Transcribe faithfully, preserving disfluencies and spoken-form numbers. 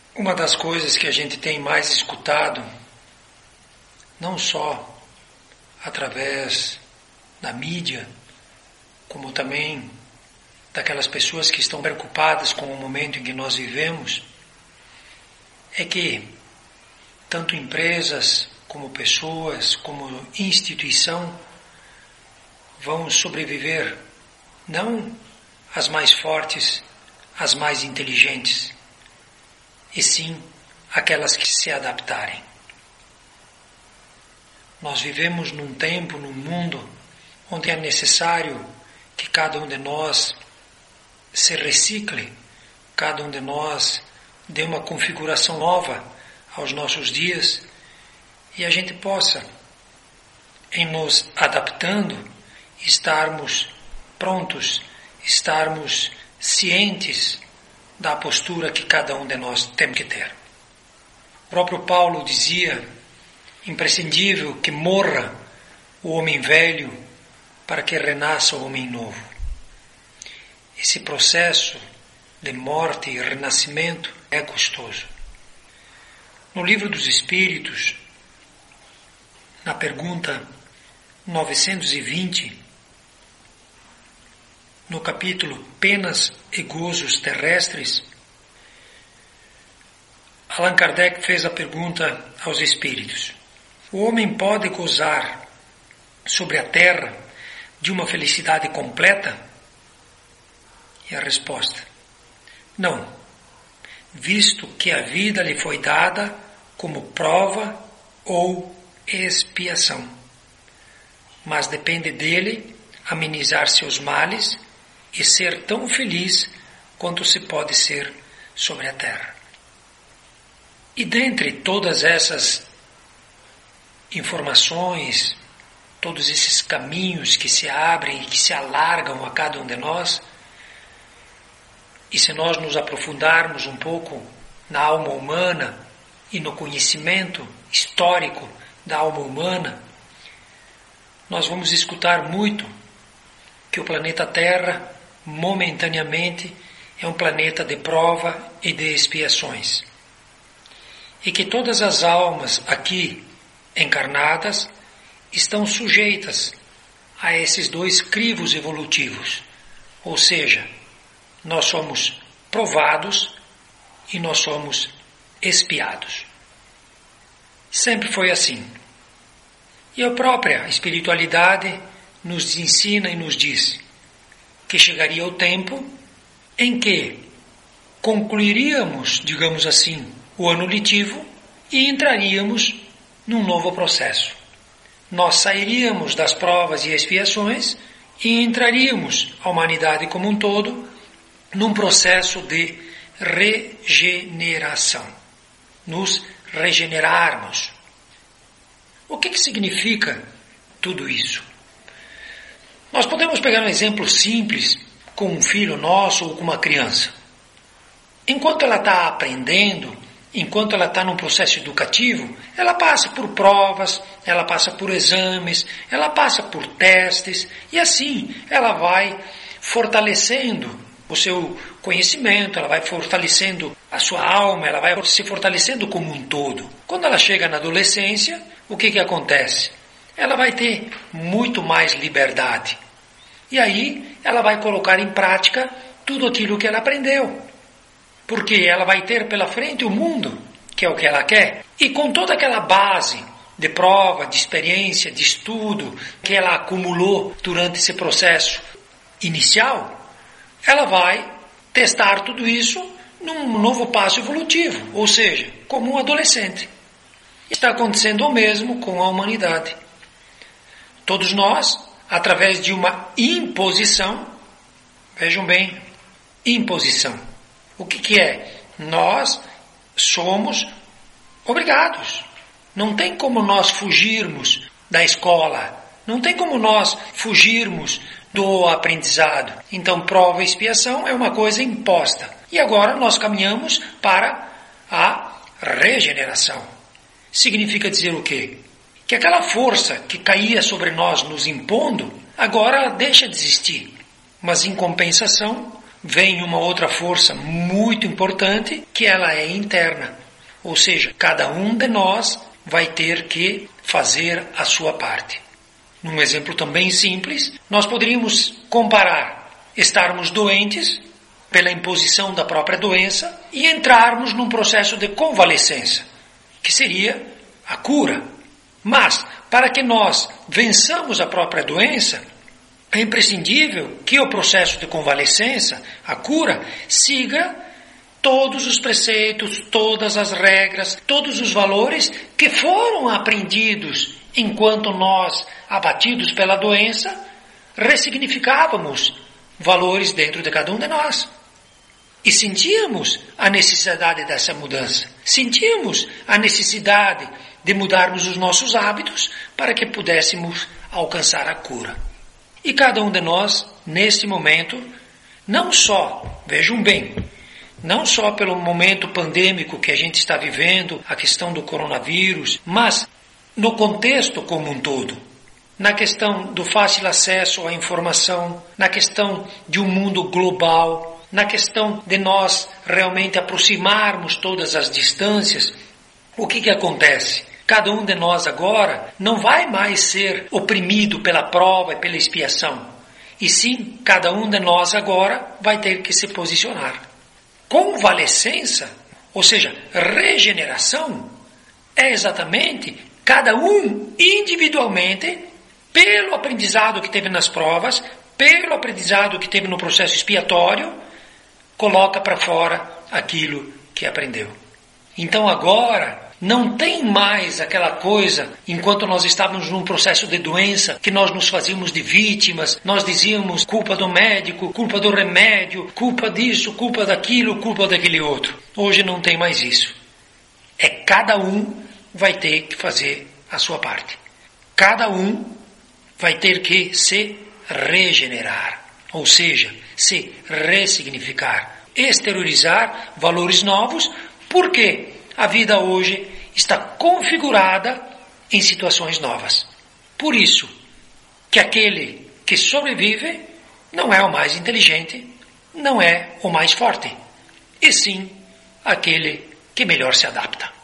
Uma das coisas que a gente tem mais escutado, não só através da mídia, como também daquelas pessoas que estão preocupadas com o momento em que nós vivemos, é que tanto empresas, como pessoas, como instituição, vão sobreviver não as mais fortes, as mais inteligentes, e sim aquelas que se adaptarem. Nós vivemos num tempo, num mundo, onde é necessário que cada um de nós se recicle, cada um de nós dê uma configuração nova aos nossos dias e a gente possa, em nos adaptando, estarmos prontos, estarmos cientes da postura que cada um de nós tem que ter. O próprio Paulo dizia, imprescindível que morra o homem velho para que renasça o homem novo. Esse processo de morte e renascimento é custoso. No Livro dos Espíritos, na pergunta novecentos e vinte, no capítulo Penas e Gozos Terrestres, Allan Kardec fez a pergunta aos espíritos: o homem pode gozar sobre a terra de uma felicidade completa? E a resposta: não, visto que a vida lhe foi dada como prova ou expiação. Mas depende dele amenizar seus males e ser tão feliz quanto se pode ser sobre a terra. E dentre todas essas informações, todos esses caminhos que se abrem e que se alargam a cada um de nós, e se nós nos aprofundarmos um pouco na alma humana e no conhecimento histórico da alma humana, nós vamos escutar muito que o planeta Terra, momentaneamente, é um planeta de prova e de expiações. E que todas as almas aqui encarnadas estão sujeitas a esses dois crivos evolutivos. Ou seja, nós somos provados e nós somos expiados. Sempre foi assim. E a própria espiritualidade nos ensina e nos diz que chegaria o tempo em que concluiríamos, digamos assim, o ano letivo e entraríamos num novo processo. Nós sairíamos das provas e expiações e entraríamos, a humanidade como um todo, num processo de regeneração. Nos regenerarmos. O que, que significa tudo isso? Nós podemos pegar um exemplo simples com um filho nosso ou com uma criança. Enquanto ela está aprendendo, enquanto ela está num processo educativo, ela passa por provas, ela passa por exames, ela passa por testes, e assim ela vai fortalecendo o seu conhecimento, ela vai fortalecendo a sua alma, ela vai se fortalecendo como um todo. Quando ela chega na adolescência, o que, que acontece? Ela vai ter muito mais liberdade. E aí ela vai colocar em prática tudo aquilo que ela aprendeu. Porque ela vai ter pela frente o mundo, que é o que ela quer. E com toda aquela base de prova, de experiência, de estudo que ela acumulou durante esse processo inicial, ela vai testar tudo isso num novo passo evolutivo, ou seja, como um adolescente. Está acontecendo o mesmo com a humanidade. Todos nós, através de uma imposição, vejam bem, imposição. O que, que é? Nós somos obrigados. Não tem como nós fugirmos da escola. Não tem como nós fugirmos do aprendizado. Então, prova e expiação é uma coisa imposta. E agora nós caminhamos para a regeneração. Significa dizer o quê? Que aquela força que caía sobre nós nos impondo, agora ela deixa de existir. Mas em compensação, vem uma outra força muito importante, que ela é interna. Ou seja, cada um de nós vai ter que fazer a sua parte. Num exemplo também simples, nós poderíamos comparar estarmos doentes pela imposição da própria doença e entrarmos num processo de convalescença, que seria a cura. Mas, para que nós vençamos a própria doença, é imprescindível que o processo de convalescença, a cura, siga todos os preceitos, todas as regras, todos os valores que foram aprendidos enquanto nós, abatidos pela doença, ressignificávamos valores dentro de cada um de nós. E sentíamos a necessidade dessa mudança. Sentíamos a necessidade de mudarmos os nossos hábitos para que pudéssemos alcançar a cura. E cada um de nós, neste momento, não só, vejam bem, não só pelo momento pandêmico que a gente está vivendo, a questão do coronavírus, mas no contexto como um todo, na questão do fácil acesso à informação, na questão de um mundo global, na questão de nós realmente aproximarmos todas as distâncias, o que que acontece? Cada um de nós agora não vai mais ser oprimido pela prova e pela expiação, e sim, cada um de nós agora vai ter que se posicionar. Convalescença, ou seja, regeneração, é exatamente cada um individualmente, pelo aprendizado que teve nas provas, pelo aprendizado que teve no processo expiatório, coloca para fora aquilo que aprendeu. Então agora não tem mais aquela coisa, enquanto nós estávamos num processo de doença, que nós nos fazíamos de vítimas, nós dizíamos culpa do médico, culpa do remédio, culpa disso, culpa daquilo, culpa daquele outro. Hoje não tem mais isso. É cada um vai ter que fazer a sua parte. Cada um vai ter que se regenerar, ou seja, se ressignificar, exteriorizar valores novos, porque a vida hoje está configurada em situações novas. Por isso que aquele que sobrevive não é o mais inteligente, não é o mais forte, e sim aquele que melhor se adapta.